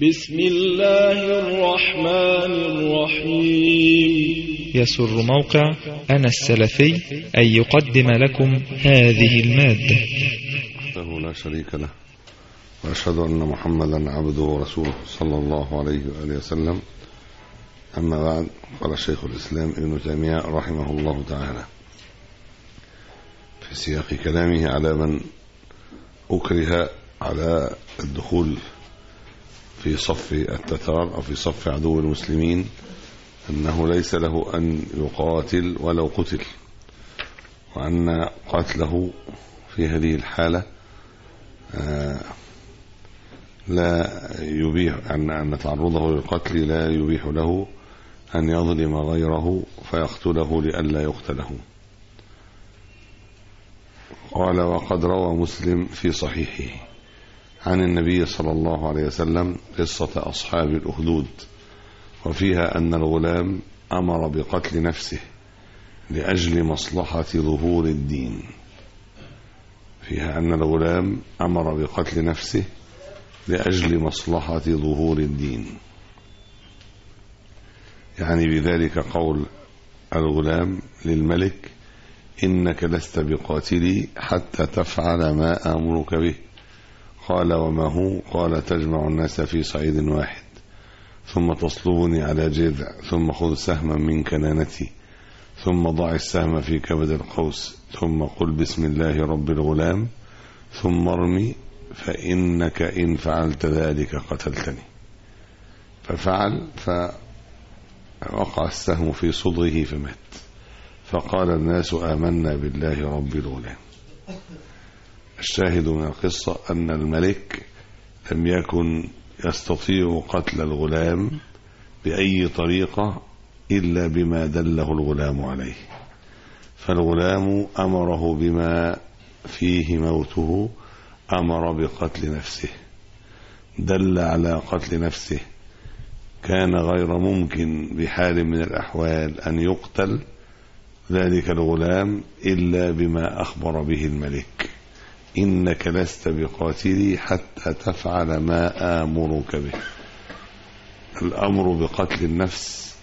بسم الله الرحمن الرحيم. يسر موقع أنا السلفي أن يقدم لكم هذه المادة. لا شريك له، وأشهد أن محمدا عبده ورسوله صلى الله عليه وآله وسلم. أما بعد، قال شيخ الإسلام ابن تيمية رحمه الله تعالى في سياق كلامه على من أكره على الدخول في صف التتار أو في صف عدو المسلمين أنه ليس له أن يقاتل ولو قتل، وأن قتله في هذه الحالة لا يبيح، أن تعرضه للقتل لا يبيح له أن يظلم غيره فيقتله لئلا يقتله. قال: وقد روى مسلم في صحيحه عن النبي صلى الله عليه وسلم قصة أصحاب الأخدود، وفيها أن الغلام أمر بقتل نفسه لأجل مصلحة ظهور الدين. فيها أن الغلام أمر بقتل نفسه لأجل مصلحة ظهور الدين، يعني بذلك قول الغلام للملك: إنك لست بقاتلي حتى تفعل ما آمرك به. قال: وما هو؟ قال: تجمع الناس في صعيد واحد، ثم تصلبني على جذع، ثم خذ سهما من كنانتي، ثم ضع السهم في كبد القوس، ثم قل بسم الله رب الغلام، ثم ارمي، فإنك إن فعلت ذلك قتلتني. ففعل، فوقع السهم في صدغه فمات. فقال الناس: آمنا بالله رب الغلام. الشاهد من القصة أن الملك لم يكن يستطيع قتل الغلام بأي طريقة إلا بما دله الغلام عليه، فالغلام أمره بما فيه موته، أمر بقتل نفسه، دل على قتل نفسه، كان غير ممكن بحال من الأحوال أن يقتل ذلك الغلام إلا بما أخبر به الملك: إنك لست بقاتلي حتى تفعل ما آمرك به. الأمر بقتل النفس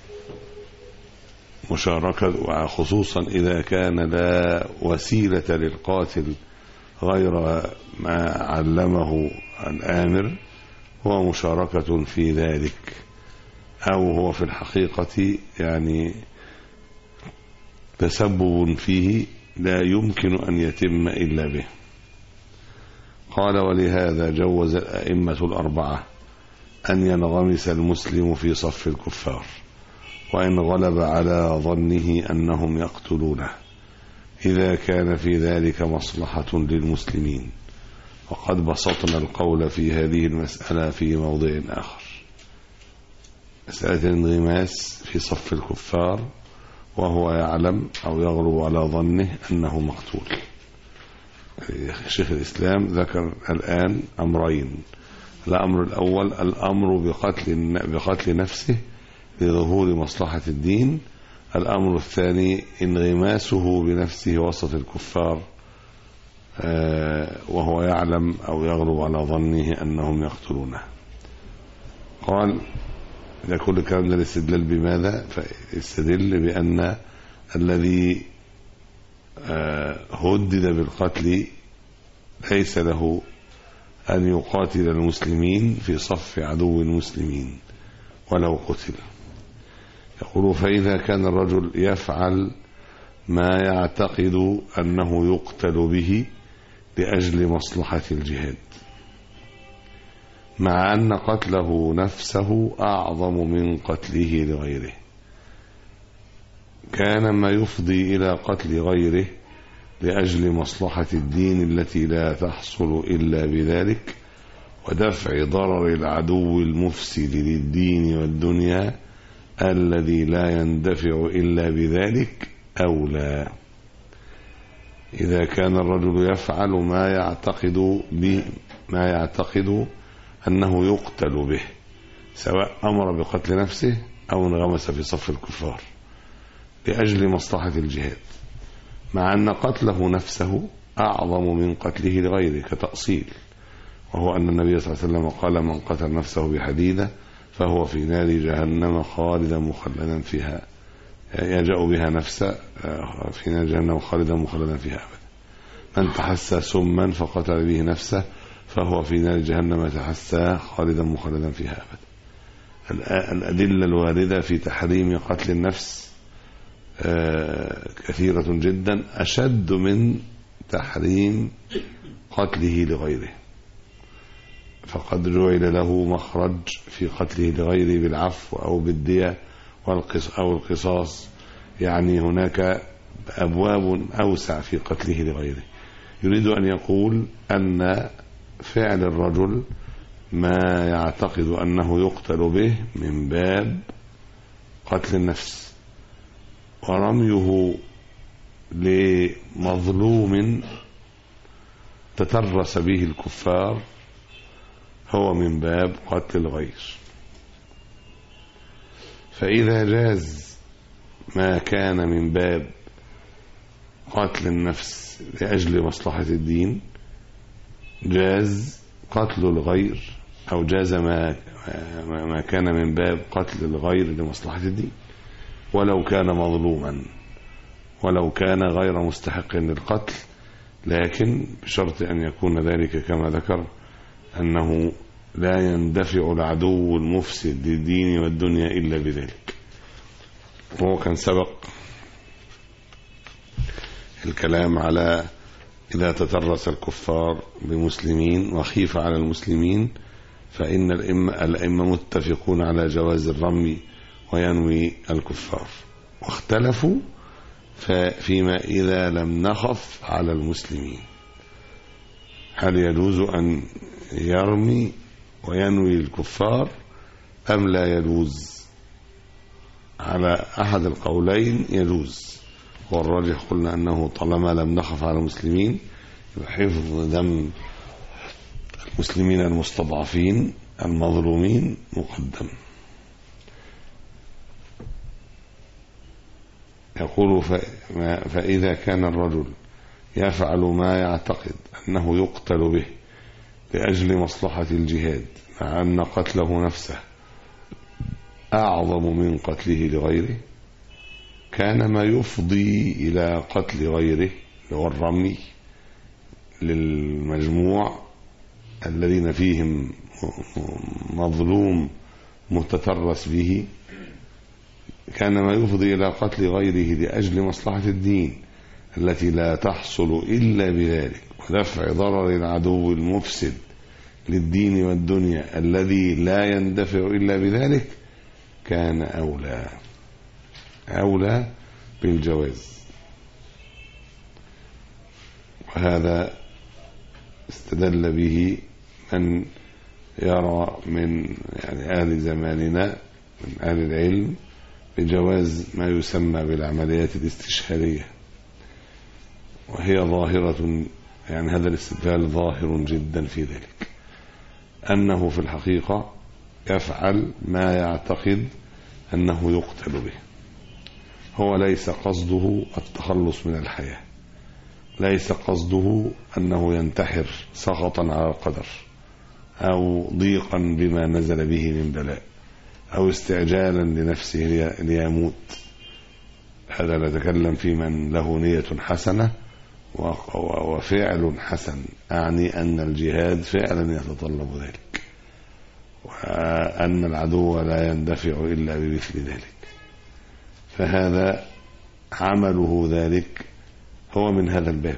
مشاركة، وخصوصا إذا كان لا وسيلة للقاتل غير ما علمه الآمر، هو مشاركة في ذلك، أو هو في الحقيقة يعني تسبب فيه لا يمكن أن يتم إلا به. قال: ولهذا جوز الأئمة الأربعة أن ينغمس المسلم في صف الكفار وإن غلب على ظنه أنهم يقتلونه، إذا كان في ذلك مصلحة للمسلمين. وقد بسطنا القول في هذه المسألة في موضع آخر، مسألة الانغماس في صف الكفار وهو يعلم أو يغلب على ظنه أنه مقتول. شيخ الإسلام ذكر الآن أمرين: الأمر الأول الأمر بقتل نفسه لظهور مصلحة الدين، الأمر الثاني انغماسه بنفسه وسط الكفار وهو يعلم أو يغلب على ظنه أنهم يقتلونه. قال: إذا كل الكلام ده الاستدلال بماذا؟ فاستدل بأن الذي هدد بالقتل ليس له أن يقاتل المسلمين في صف عدو المسلمين ولو قتل. يقول: فإذا كان الرجل يفعل ما يعتقد أنه يقتل به لأجل مصلحة الجهاد، مع أن قتله نفسه أعظم من قتله لغيره، كان ما يفضي إلى قتل غيره لأجل مصلحة الدين التي لا تحصل إلا بذلك، ودفع ضرر العدو المفسد للدين والدنيا الذي لا يندفع إلا بذلك أولى. إذا كان الرجل يفعل ما يعتقد أنه يقتل به، سواء أمر بقتل نفسه أو انغمس في صف الكفار لأجل مصلحة الجهاد، مع أن قتله نفسه أعظم من قتله لغيره كتأصيل، وهو أن النبي صلى الله عليه وسلم قال: من قتل نفسه بحديدة فهو في نار جهنم خالدا مخلدا فيها، يجأ بها نفسه في نار جهنم خالدا مخلدا فيها أبدا. من تحسى سما فقتل به نفسه فهو في نار جهنم تحسى خالدا مخلدا فيها أبدا. الأدلة الواردة في تحريم قتل النفس كثيرة جدا، أشد من تحريم قتله لغيره، فقد جعل له مخرج في قتله لغيره بالعفو أو بالدية أو القصاص. يعني هناك أبواب أوسع في قتله لغيره. يريد أن يقول أن فعل الرجل ما يعتقد أنه يقتل به من باب قتل النفس، ورميه لمظلوم تترس به الكفار هو من باب قتل الغير. فإذا جاز ما كان من باب قتل النفس لأجل مصلحة الدين، جاز قتل الغير، أو جاز ما كان من باب قتل الغير لمصلحة الدين، ولو كان مظلوما، ولو كان غير مستحق للقتل، لكن بشرط أن يكون ذلك كما ذكر أنه لا يندفع العدو المفسد للدين والدنيا إلا بذلك. وهو كان سبق الكلام على إذا تترس الكفار بمسلمين وخيف على المسلمين فإن الأئمة متفقون على جواز الرمي وينوي الكفار، واختلفوا فيما إذا لم نخف على المسلمين، هل يجوز أن يرمي وينوي الكفار أم لا يجوز؟ على أحد القولين يجوز، والراجح قلنا أنه طالما لم نخف على المسلمين حفظ دم المسلمين المستضعفين المظلومين مقدم. يقول: فإذا كان الرجل يفعل ما يعتقد أنه يقتل به لأجل مصلحة الجهاد، مع أن قتله نفسه أعظم من قتله لغيره، كان ما يفضي إلى قتل غيره والرمي للمجموع الذين فيهم مظلوم متترس به، كان ما يفضي إلى قتل غيره لأجل مصلحة الدين التي لا تحصل إلا بذلك، ودفع ضرر العدو المفسد للدين والدنيا الذي لا يندفع إلا بذلك، كان أولى بالجواز. وهذا استدل به من يرى من أهل زماننا من أهل العلم بجواز ما يسمى بالعمليات الاستشهادية، وهي ظاهرة، يعني هذا الاستدلال ظاهر جدا في ذلك، أنه في الحقيقة يفعل ما يعتقد أنه يقتل به، هو ليس قصده التخلص من الحياة، ليس قصده أنه ينتحر سخطا على القدر أو ضيقا بما نزل به من بلاء أو استعجالا لنفسه ليموت. هذا نتكلم في من له نية حسنة وفعل حسن، أعني أن الجهاد فعلا يتطلب ذلك، وأن العدو لا يندفع إلا بمثل ذلك، فهذا عمله ذلك هو من هذا الباب،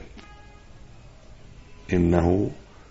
إنه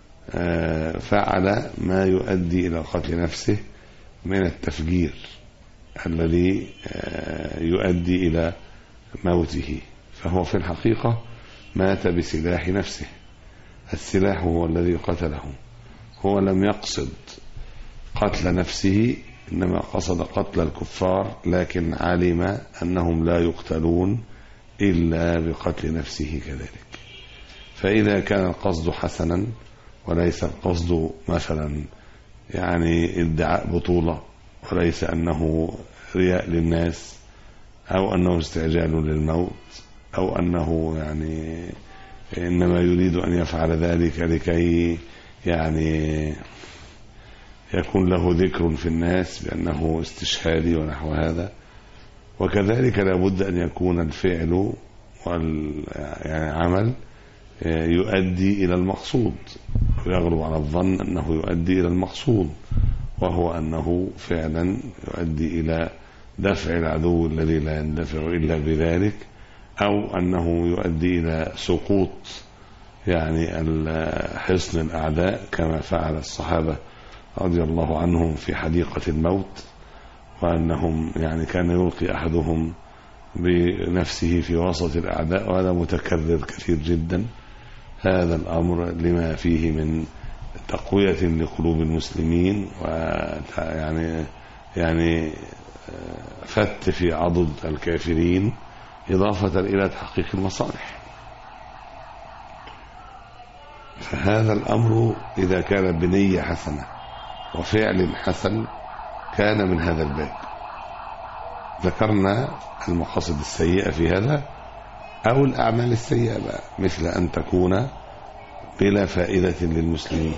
فعل ما يؤدي إلى قتل نفسه من التفجير الذي يؤدي إلى موته، فهو في الحقيقة مات بسلاح نفسه، السلاح هو الذي قتله، هو لم يقصد قتل نفسه إنما قصد قتل الكفار، لكن علم أنهم لا يقتلون إلا بقتل نفسه كذلك. فإذا كان القصد حسنا وليس القصد مثلا يعني ادعاء بطولة، وليس أنه رياء للناس أو أنه استعجال للموت أو أنه يعني إنما يريد أن يفعل ذلك لكي يعني يكون له ذكر في الناس بأنه استشهادي ونحو هذا. وكذلك لابد أن يكون الفعل يعني عمل يؤدي إلى المقصود، ويغلب على الظن أنه يؤدي إلى المقصود، وهو أنه فعلا يؤدي إلى دفع العدو الذي لا يندفع إلا بذلك، أو أنه يؤدي إلى سقوط يعني حصن الأعداء كما فعل الصحابة رضي الله عنهم في حديقة الموت، وأنهم يعني كان يلقي أحدهم بنفسه في وسط الأعداء، وهذا متكرر كثير جدا. هذا الأمر لما فيه من تقوية لقلوب المسلمين، ويعني فت في عضد الكافرين، إضافة إلى تحقيق المصالح. فهذا الأمر إذا كان بنية حسنة وفعل حسن كان من هذا الباب. ذكرنا المقاصد السيئة في هذا أو الأعمال السيئة بقى، مثل أن تكون بلا فائدة للمسلمين،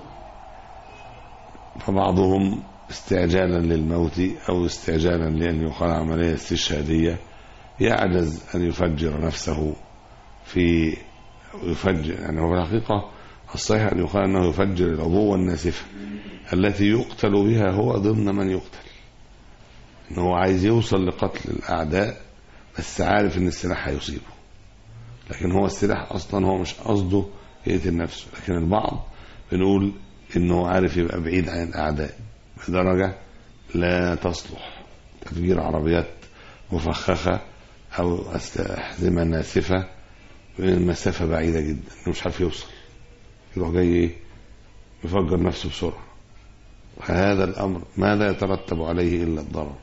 فبعضهم استعجالا للموت أو استعجالا لأن يقال عملية استشهادية يعجز أن يفجر نفسه في يفجر، يعني هو الحقيقة الصحيح أن يقال أنه يفجر العبوة الناسفة التي يقتل بها هو ضمن من يقتل، أنه عايز يوصل لقتل الأعداء بس عارف أن السلاح هيصيبه، لكن هو السلاح أصلا هو مش قصده يقتل نفسه، لكن البعض بنقول أنه عارف يبقى بعيد عن الأعداء بدرجة لا تصلح تفجير عربيات مفخخة أو أحزمة ناسفة من مسافة بعيدة جدا، أنه مش عارف يوصل، يروح جاي يفجر نفسه بسرعة. هذا الأمر ماذا يترتب عليه إلا الضرر.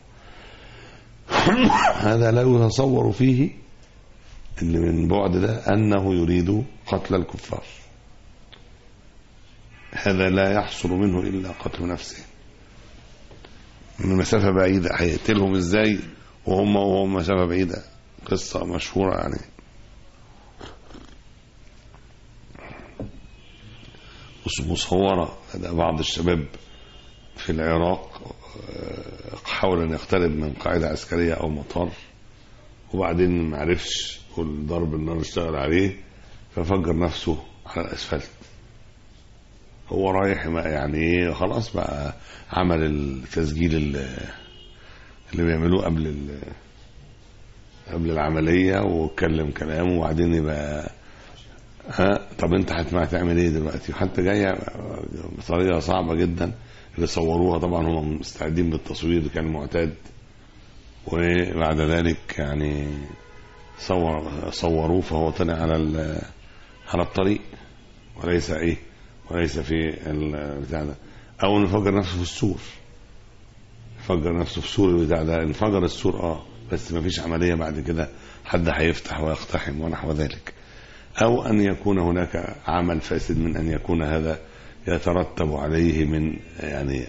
هذا لا يتصور فيه اللي من بعد ده أنه يريد قتل الكفار، هذا لا يحصل منه إلا قتل نفسه من مسافة بعيدة. هيقتلهم إزاي وهم مسافة بعيدة؟ قصة مشهورة يعني. مصورة بعض الشباب في العراق حاول أن يقترب من قاعدة عسكرية أو مطار، وبعدين معرفش والضرب النار اشتغل عليه ففجر نفسه على الأسفلت. هو رايح يعني خلاص بقى عمل التسجيل اللي بيعملوه قبل العملية واتكلم كلامه، وبعدين يبقى طب انت هتعمل ايه دلوقتي؟ وحتى جاية بطريقة صعبة جدا. اللي صوروها طبعا هم مستعدين بالتصوير كان معتاد، وبعد ذلك يعني صوروه فهو طلع على الطريق وليس في البتاع ده. او انفجر نفسه في السور، فجر نفسه في سور البتاع ده، انفجر السور بس ما فيش عملية بعد كده حد هيفتح ويقتحم ونحو ذلك. أو أن يكون هناك عمل فاسد من أن يكون هذا يترتب عليه من يعني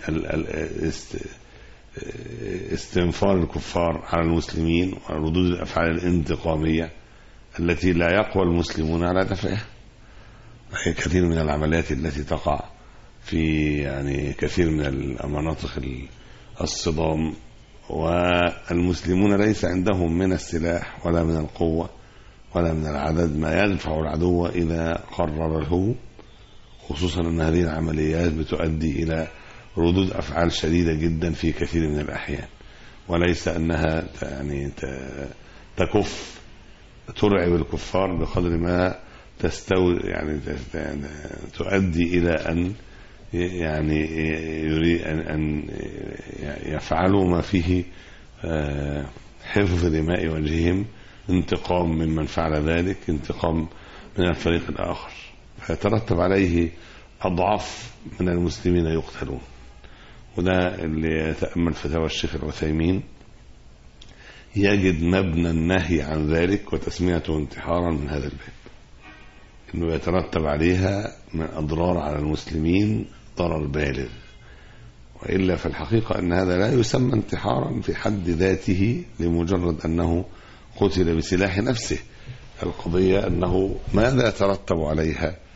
استنفار الكفار على المسلمين وردود الأفعال الانتقامية التي لا يقوى المسلمون على دفعها. هي كثير من العمليات التي تقع في يعني كثير من المناطق الصدام، والمسلمون ليس عندهم من السلاح ولا من القوة ولا من العدد ما يدفع العدو إذا قرر الهجوم، خصوصا أن هذه العمليات بتؤدي إلى ردود أفعال شديدة جدا في كثير من الأحيان، وليس أنها يعني تكف ترعب الكفار بقدر ما يعني تؤدي إلى أن يعني يريد أن يفعلوا ما فيه حفظ دماء وجههم، انتقام ممن فعل ذلك، انتقام من الفريق الآخر، فيترتب عليه أضعاف من المسلمين يقتلون. وده اللي يتأمل فتاوى الشيخ العثيمين يجد مبنى النهي عن ذلك وتسميته انتحارا من هذا الباب، انه يترتب عليها من أضرار على المسلمين ضرر بالغ. وإلا في الحقيقة أن هذا لا يسمى انتحارا في حد ذاته لمجرد أنه قتل بسلاح نفسه. القضية أنه ماذا يترتب عليها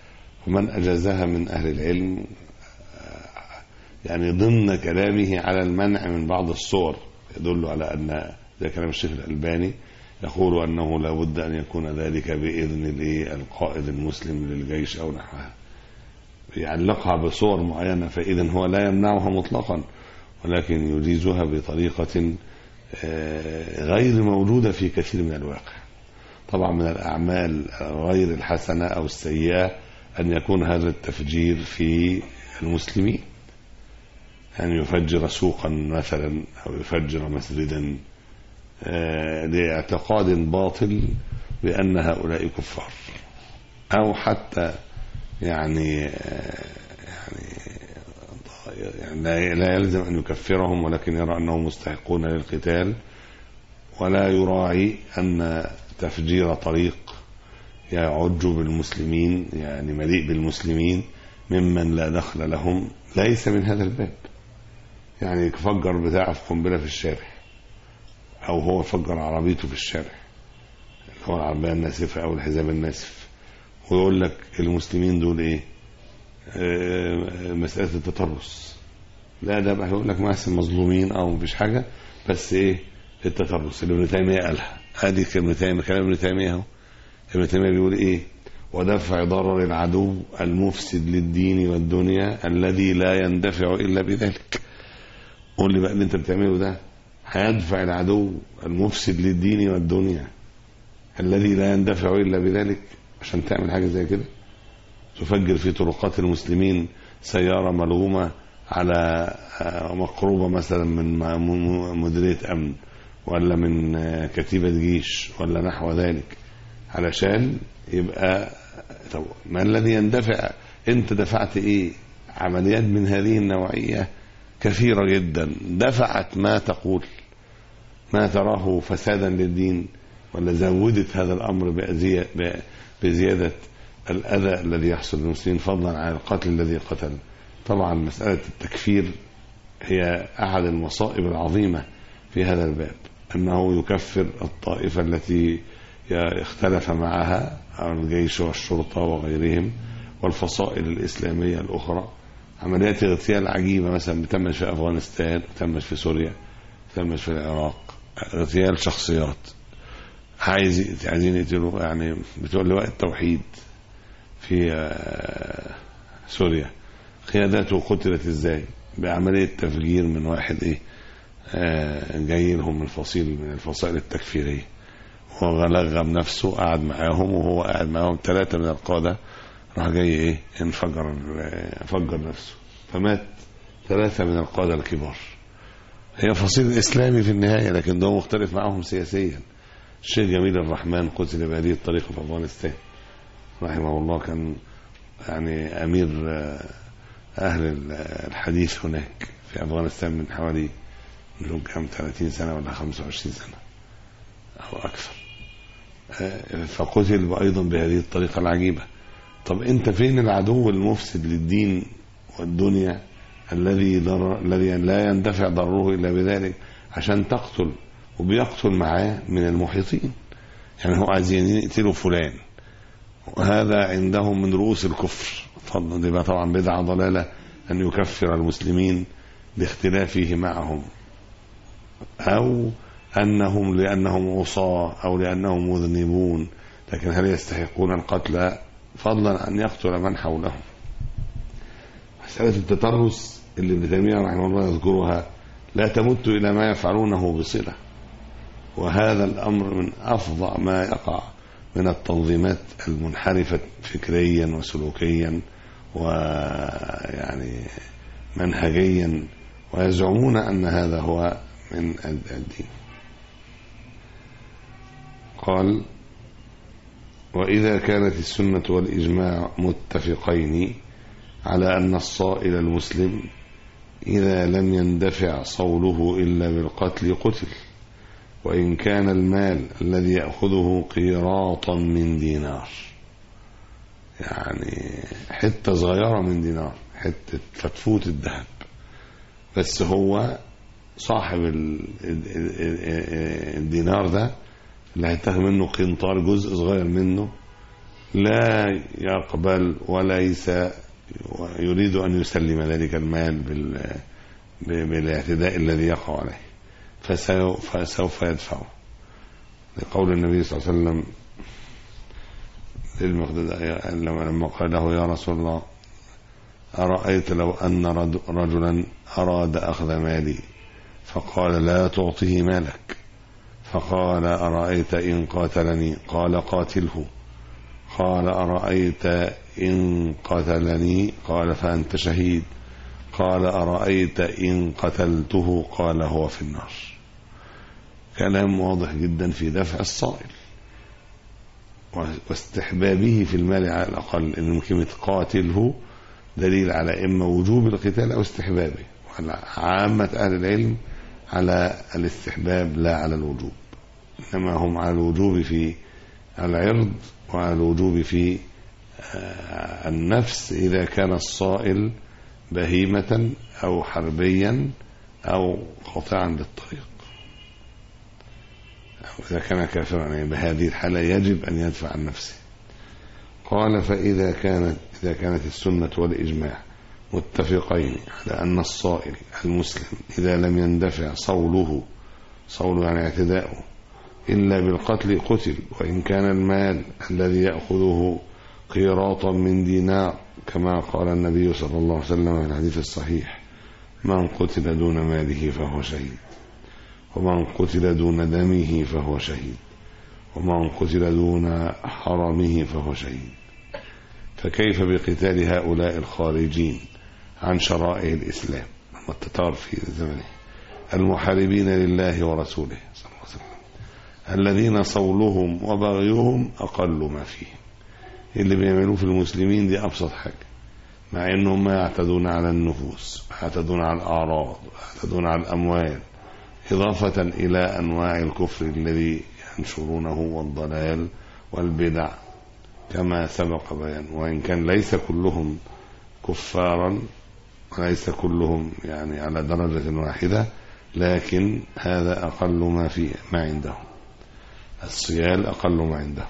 ومن أجازها من أهل العلم يعني ضمن كلامه على المنع من بعض الصور يدل على أن زي كلام الشيخ الألباني يقول أنه لا بد أن يكون ذلك بإذن القائد المسلم للجيش أو نحوها، يعلقها بصور معينة، فإذن هو لا يمنعها مطلقا ولكن يجيزها بطريقة غير موجودة في كثير من الواقع. طبعا من الأعمال غير الحسنة أو السيئة أن يكون هذا التفجير في المسلمين، أن يفجر سوقا مثلا أو يفجر مسجدا لاعتقاد باطل بأن هؤلاء كفار، أو حتى يعني لا يلزم أن يكفرهم ولكن يرى أنهم مستحقون للقتال، ولا يراعي أن تفجير طريق يعج بالمسلمين يعني مليء بالمسلمين ممن لا دخل لهم ليس من هذا الباب. يعني فجر بتاعه في قنبلة في الشارع، أو هو فجر عربيته في الشارع اللي هو العربية الناسفة أو الحزام الناسف، ويقول لك المسلمين دول إيه؟ مسألة التطرس. لا، ده بقى يقول لك مثلا مظلومين أو مفيش حاجة، بس إيه؟ التطرس اللي ابن تيمية قالها. هذه كلام ابن تيمية اهو. ابن تيمية بيقول إيه؟ ودفع ضرر العدو المفسد للدين والدنيا الذي لا يندفع إلا بذلك. قول لي بقى اللي انت بتعمله ده هيدفع العدو المفسد للدين والدنيا الذي لا يندفع إلا بذلك عشان تعمل حاجة زي كده؟ تفجر في طرقات المسلمين سيارة ملغومة على مقروبة مثلا من مديرية أمن ولا من كتيبة جيش ولا نحو ذلك، علشان يبقى طب ما الذي يندفع؟ انت دفعت ايه؟ عمليات من هذه النوعية كثيرة جدا دفعت ما تقول ما تراه فسادا للدين، ولا زودت هذا الأمر بزيادة الأذى الذي يحصل للمسلمين فضلا عن القتل الذي قتل. طبعا مسألة التكفير هي أحد المصائب العظيمة في هذا الباب، أنه يكفر الطائفة التي اختلف معها الجيش والشرطة وغيرهم والفصائل الإسلامية الأخرى. عمليات اغتيال عجيبة مثلا بتمت في أفغانستان، بتمت في سوريا، بتمت في العراق، اغتيال شخصيات عايزين يقتلوا يعني بتقول لواء التوحيد في سوريا قياداته قتلت ازاي؟ بعملية تفجير من واحد ايه جاي لهم من الفصائل التكفيرية، هو غلغم نفسه قاعد معاهم، وهو قاعد معاهم 3 من القادة راح جاي ايه فجر نفسه فمات 3 من القادة الكبار. هي فصيل إسلامي في النهاية لكن ده مختلف معهم سياسيا. الشيخ جميل الرحمن قتل بهذه الطريقة في أفغانستان رحمه الله، كان يعني أمير أهل الحديث هناك في أفغانستان من حوالي كم 30 سنة ولا 25 سنة أو أكثر، فقتل أيضا بهذه الطريقة العجيبة. طب أنت فين العدو المفسد للدين والدنيا الذي لا يندفع ضرره إلا بذلك عشان تقتل؟ وبيقتل معاه من المحيطين، يعني هو عايزين يقتلوا فلان، وهذا عندهم من رؤوس الكفر. دي بقى طبعا بدعة ضلالة أن يكفر المسلمين لاختلافه معهم، أو لأنهم عصاة أو لأنهم مذنبون، لكن هل يستحقون القتل فضلا أن يقتل من حولهم؟ مسألة التطرس اللي ابن تيمية رحمه الله يذكرها لا تمت إلى ما يفعلونه بصلة، وهذا الأمر من أفظع ما يقع من التنظيمات المنحرفة فكريا وسلوكيا ويعني منهجيا، ويزعمون أن هذا هو من الدين. قال: وإذا كانت السنة والإجماع متفقين على أن الصائل المسلم إذا لم يندفع صوله إلا بالقتل قتل، وإن كان المال الذي يأخذه قيراطا من دينار، يعني حتة صغيرة من دينار، حتة فتفوت الذهب، بس هو صاحب الدينار ده اللي هيتاخد منه قنطار جزء صغير منه لا يقبل وليس يريد أن يسلم ذلك المال بالاعتداء الذي يقع عليه، فسوف يدفعه، لقول النبي صلى الله عليه وسلم لما قال له يا رسول الله أرأيت لو أن رجلا أراد أخذ مالي فقال لا تعطيه مالك، فقال أرأيت إن قاتلني؟ قال قاتله. قال أرأيت إن قتلني؟ قال فأنت شهيد. قال أرأيت إن قتلته؟ قال هو في النار. كلام واضح جدا في دفع الصائل واستحبابه في المال على الأقل، إن كلمة قاتله دليل على إما وجوب القتال أو استحبابه، وعلى عامة أهل العلم على الاستحباب لا على الوجوب، إنما هم على الوجوب في العرض وعلى الوجوب في النفس إذا كان الصائل بهيمة أو حربيا أو قاطعا للطريق، أو إذا كان كافرا، يعني بهذه الحالة يجب أن يدفع عن نفسه. قال فإذا كانت السنة والإجماع متفقين على أن الصائل المسلم إذا لم يندفع صوله يعني اعتداؤه إلا بالقتل قتل، وإن كان المال الذي يأخذه قيراطا من دينار، كما قال النبي صلى الله عليه وسلم في الحديث الصحيح من قتل دون ماله فهو شهيد، ومن قتل دون دمه فهو شهيد، ومن قتل دون حرمه فهو شهيد. فكيف بقتال هؤلاء الخارجين عن شرائع الإسلام والتتار في زمنه المحاربين لله ورسوله صلى الله عليه وسلم، الذين صولهم وبغيهم أقل ما فيه؟ اللي بيعملوه في المسلمين دي أبسط حاجة، مع أنهم ما يعتدون على النفوس، يعتدون على الأعراض، يعتدون على الأموال، إضافة إلى أنواع الكفر الذي ينشرونه والضلال والبدع كما سبق بيان. وإن كان ليس كلهم كفارا وليس كلهم يعني على درجة واحدة، لكن هذا أقل ما عندهم، الصيال أقل ما عندهم.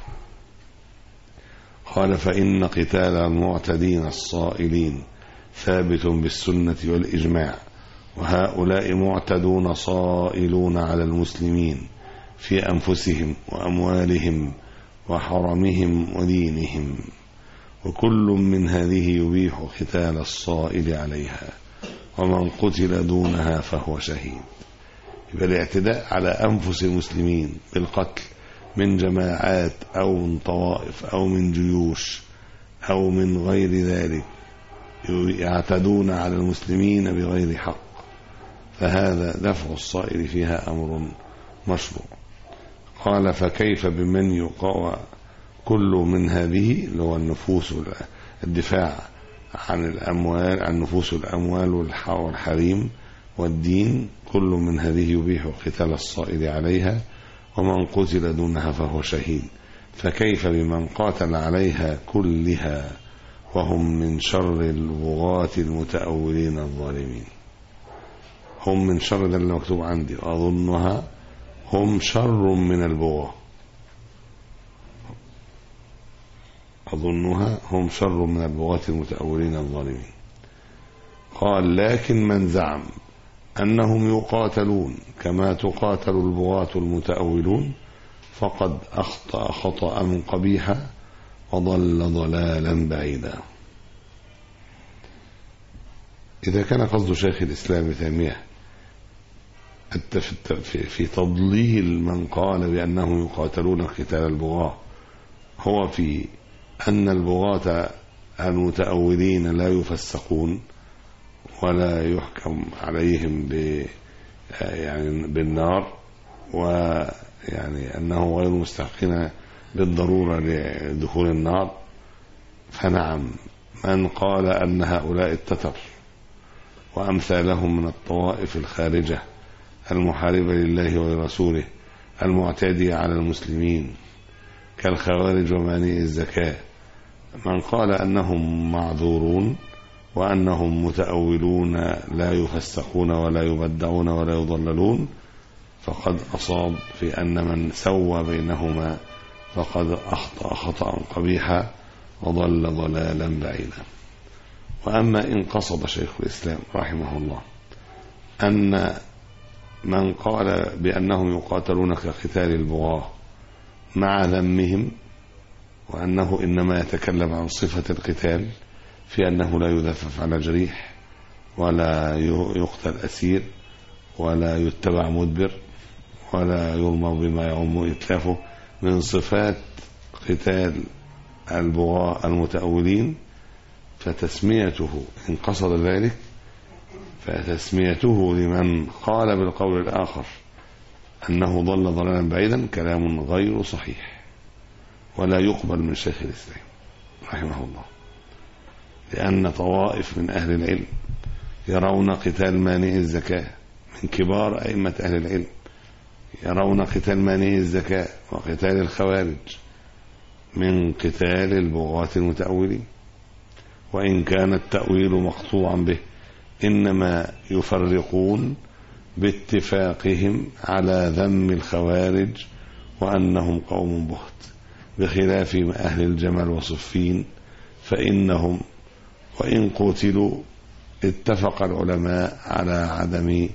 قال فإن قتال المعتدين الصائلين ثابت بالسنة والإجماع، وهؤلاء معتدون صائلون على المسلمين في أنفسهم وأموالهم وحرمهم ودينهم، وكل من هذه يبيح قتال الصائل عليها، ومن قتل دونها فهو شهيد. يبقى الاعتداء على أنفس المسلمين بالقتل من جماعات أو من طوائف أو من جيوش أو من غير ذلك، يعتدون على المسلمين بغير حق، فهذا دفع الصائل فيها أمر مشروع. قال فكيف بمن يقوى كل من هذه، اللي هو النفوس، الدفاع عن الأموال، عن نفوس الأموال والحريم والدين، كل من هذه يبيح قتال الصائل عليها، ومن قتل دونها فهو شهيد. فكيف بمن قاتل عليها كلها وهم من شر البغاة المتأولين الظالمين؟ هم من شر، ده اللي مكتوب عندي، أظنها هم شر من البغاة، أظنها هم شر من البغاة المتأولين الظالمين. قال لكن من زعم أنهم يقاتلون كما تقاتل البغاة المتأولون فقد أخطأ خطأ قبيحا وضل ضلالا بعيدا. إذا كان قصد شيخ الإسلام ابن تيمية في تضليل من قال بأنهم يقاتلون قتال البغاة هو في أن البغاة المتأولين لا يفسقون ولا يحكم عليهم يعني بالنار، ويعني أنه غير مستحقين بالضرورة لدخول النار، فنعم من قال أن هؤلاء التتر وأمثالهم من الطوائف الخارجة المحاربة لله ولرسوله المعتدية على المسلمين كالخوارج ومانئي الزكاة، من قال أنهم معذورون وأنهم متأولون لا يفسقون ولا يبدعون ولا يضللون، فقد أصاب في أن من سوى بينهما فقد أخطأ خطأ قبيحا وضل ضلالا بعيدا. وأما إن قصد شيخ الإسلام رحمه الله أن من قال بأنهم يقاتلون كقتال البغاة مع ذمهم، وأنه إنما يتكلم عن صفة القتال في أنه لا يذفف على جريح ولا يقتل أسير ولا يتبع مدبر ولا يرمى بما يعم إتلافه من صفات قتال البغاة المتأولين، فتسميته إن قصد ذلك فتسميته لمن قال بالقول الآخر أنه ضل ضلالا بعيدا كلام غير صحيح ولا يقبل من شيخ الإسلام رحمه الله، لأن طوائف من أهل العلم يرون قتال مانع الزكاة من كبار أئمة أهل العلم، يرون قتال مانع الزكاة وقتال الخوارج من قتال البغاة المتأولين، وإن كان التأويل مقطوعا به إنما يفرقون باتفاقهم على ذم الخوارج وأنهم قوم بهت، بخلاف أهل الجمل وصفين فإنهم وإن قتلوا اتفق العلماء على عدم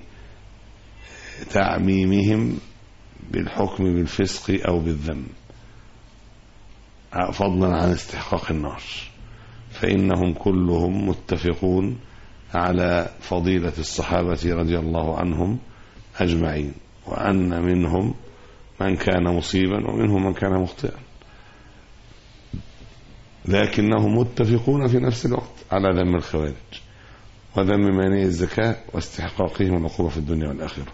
تعميمهم بالحكم بالفسق أو بالذم فضلا عن استحقاق النار، فإنهم كلهم متفقون على فضيلة الصحابة رضي الله عنهم أجمعين، وأن منهم من كان مصيبا ومنهم من كان مخطئا، لكنهم متفقون في نفس الوقت على ذم الخوارج وذم مانع الزكاة واستحقاقهم العقوبة في الدنيا والآخرة.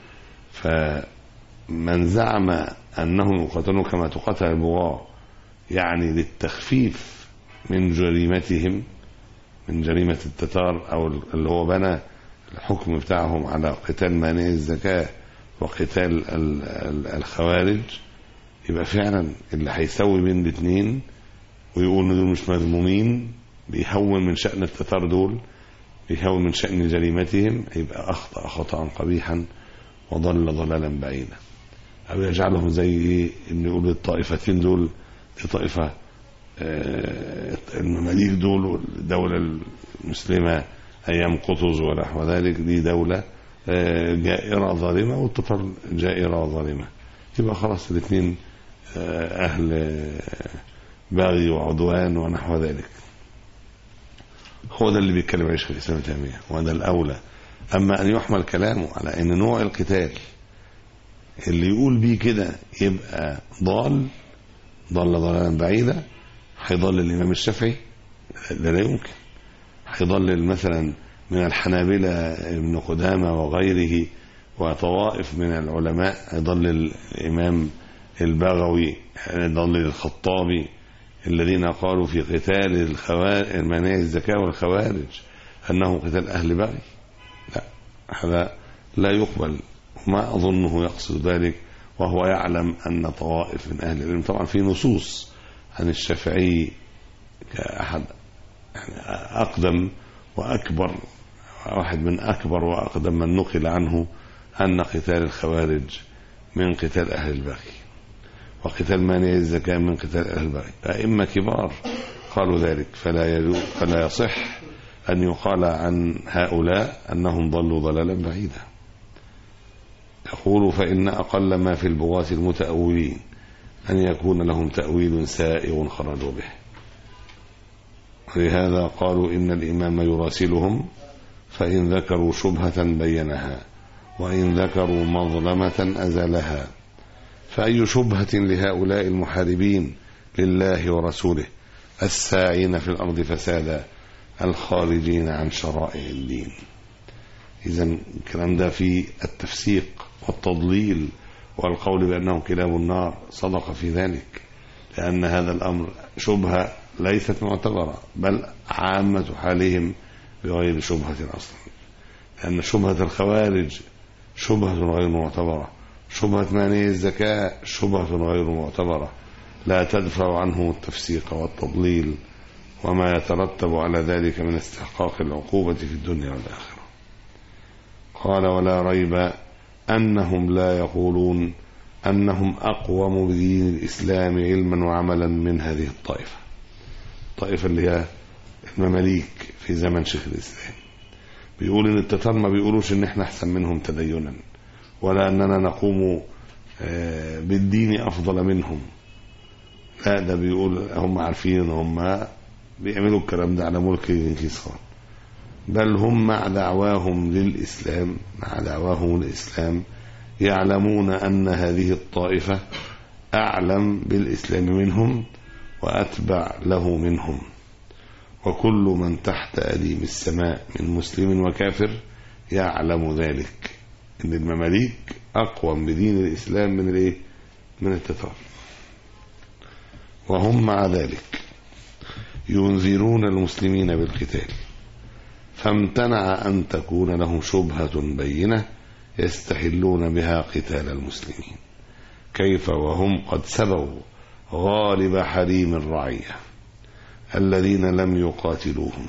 فمن زعم أنهم يقاتلون كما تقاتل البغاة يعني للتخفيف من جريمتهم، من جريمة التتار أو اللي هو بنى الحكم بتاعهم على قتال مانع الزكاة وقتال الخوارج، يبقى فعلا اللي هيسوي بين الاثنين ويقول ان دول مش مذمومين بيهون من شأن التتار دول، بيهون من شأن جريمتهم، يبقى أخطأ خطأ قبيحا وضل ضلالا بعيدا. أو يجعلهم زي إيه؟ إن يقول الطائفتين دول طائفة المماليك دول والدولة المسلمة أيام قطز ونحو ذلك دي دولة جائرة ظالمة والتتار جائرة وظالمة، يبقى خلاص الاثنين أهل باغي وعدوان ونحو ذلك. هو ده اللي بيتكلم عليه شيخ الإسلام ابن تيمية وهذا الأولى. أما أن يحمل كلامه على أن نوع القتال اللي يقول بيه كده يبقى ضل ضلالا بعيدا، هيضل الإمام الشافعي ده لا يمكن، هيضل مثلا من الحنابلة ابن قدامة وغيره وطوائف من العلماء، هيضل الإمام البغوي، هيضل الخطابي، الذين قالوا في قتال مانع الزكاة والخوارج أنه قتال أهل بغي. لا، هذا لا يقبل، وما أظنه يقصد ذلك وهو يعلم أن طوائف من أهل العلم، طبعا في نصوص عن الشافعي كأحد يعني أقدم وأكبر، واحد من أكبر وأقدم من نقل عنه أن قتال الخوارج من قتال أهل البغي وقتال مانع الزكاة من قتال أهل البغي، أئمة كبار قالوا ذلك، فلا يصح أن يقال عن هؤلاء أنهم ضلوا ضلالا بعيدا. يقول فإن أقل ما في البغاة المتأولين أن يكون لهم تأويل سائغ خرجوا به، ولهذا قالوا إن الإمام يراسلهم فإن ذكروا شبهة بينها وإن ذكروا مظلمة أزالها، فأي شبهة لهؤلاء المحاربين لله ورسوله الساعين في الأرض فسادا الخارجين عن شرائع الدين. إذن الكلام ده في التفسيق والتضليل والقول بأنهم كلاب النار صدق في ذلك، لأن هذا الأمر شبهة ليست معتبرة، بل عامة حالهم بغير شبهة أصلا، لأن شبهة الخوارج شبهة غير معتبرة، شبهة مانع الزكاة شبهة غير معتبرة لا تدفع عنه التفسيق والتضليل وما يترتب على ذلك من استحقاق العقوبة في الدنيا والآخرة. قال ولا ريب أنهم لا يقولون أنهم أقوم بدين الإسلام علما وعملا من هذه الطائفة اللي هي المماليك في زمن شيخ الإسلام. بيقول إن التتار ما بيقولوش إن إحنا أحسن منهم تدينا، ولا أننا نقوم بالدين أفضل منهم، لا، ده بيقول هم عارفين إن هم بيعملوا الكلام ده على ملك جنكيز خان، بل هم مع دعواهم الإسلام يعلمون أن هذه الطائفة أعلم بالإسلام منهم وأتبع له منهم، وكل من تحت أديم السماء من مسلم وكافر يعلم ذلك، إن المماليك أقوم بدين الإسلام من التتار. وهم مع ذلك ينذرون المسلمين بالقتال، فامتنع أن تكون لهم شبهة بينة يستحلون بها قتال المسلمين، كيف وهم قد سبوا غالب حريم الرعية الذين لم يقاتلوهم،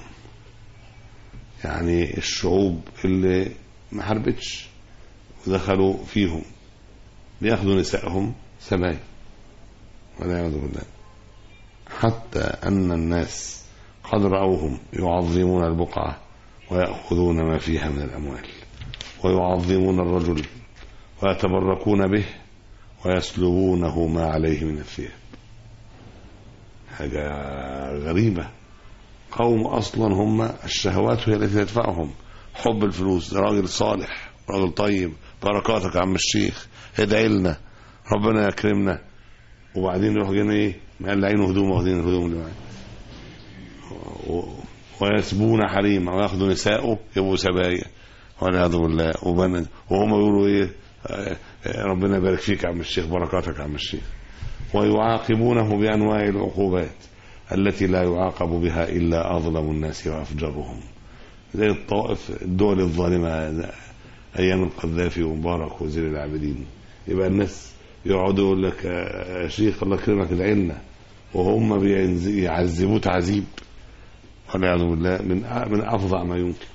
يعني الشعوب اللي ما حربتش ودخلوا فيهم بياخدوا نسائهم سبايا والعياذ بالله، حتى أن الناس قد رأوهم يعظمون البقعة ويأخذون ما فيها من الأموال، ويعظمون الرجل ويتبركون به ويسلبونه ما عليه من الثياب. حاجة غريبة. قوم أصلا هم الشهوات هي التي تدفعهم، حب الفلوس، راجل صالح راجل طيب، بركاتك يا عم الشيخ، ادعي لنا ربنا يكرمنا، وبعدين يروح جايين ايه مقلعين هدوم، واخدين الهدوم اللي معاه، ويسبون حريمه وياخذوا نساءه يبقوا سبايا والعياذ بالله، وهم يقولوا ايه ربنا يبارك فيك يا عم الشيخ، بركاتك يا عم الشيخ، ويعاقبونه بانواع العقوبات التي لا يعاقب بها الا اظلم الناس وافجرهم، زي الطوائف الدول الظالمه ايام القذافي ومبارك وزير العابدين. يبقى الناس يقعدوا يقول لك يا شيخ الله يكرمك ادعي لنا، وهم بيعذبوه تعذيب والعياذ بالله من افظع ما يمكن.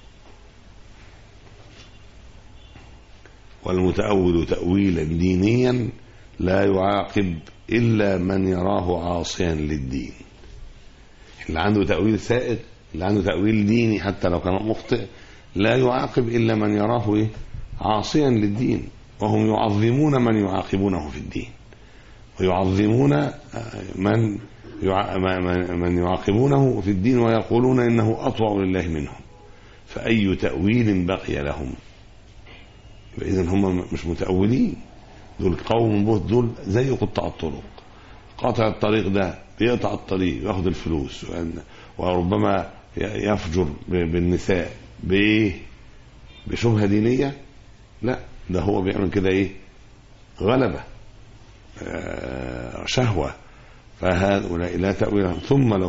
والمتأول تأويلا دينيا لا يعاقب إلا من يراه عاصيا للدين. اللي عنده تأويل سائغ، اللي عنده تأويل ديني حتى لو كان مخطئ، لا يعاقب إلا من يراه عاصيا للدين، وهم يعظمون من يعاقبونه في الدين، ويعظمون من يعاقبونه في الدين، ويقولون إنه أطوع لله منهم، فأي تأويل بقي لهم؟ إذن هم مش متأولين، دول قوم بوت، دول زي قطاع الطرق. قاطع الطريق ده بيقطع الطريق وياخد الفلوس، وربما يفجر بالنساء بشبهة دينية، لا، ده هو بيعمل كده غلبة، شهوة. فهؤلاء لا تأويل لهم.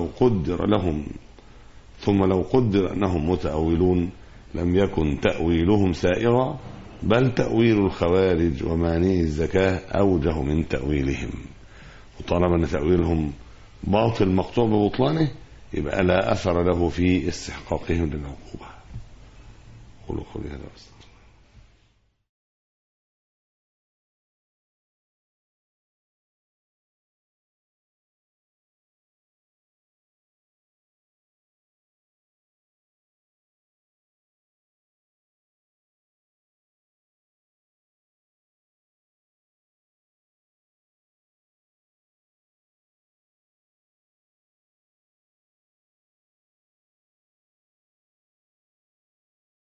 ثم لو قدر أنهم متأولون لم يكن تأويلهم سائغا، بل تأويل الخوارج ومانعي الزكاة أوجه من تأويلهم. وطالما أن تأويلهم باطل مقطوع ببطلانه، يبقى لا أثر له في استحقاقهم للعقوبة. قولوا قولي هذا.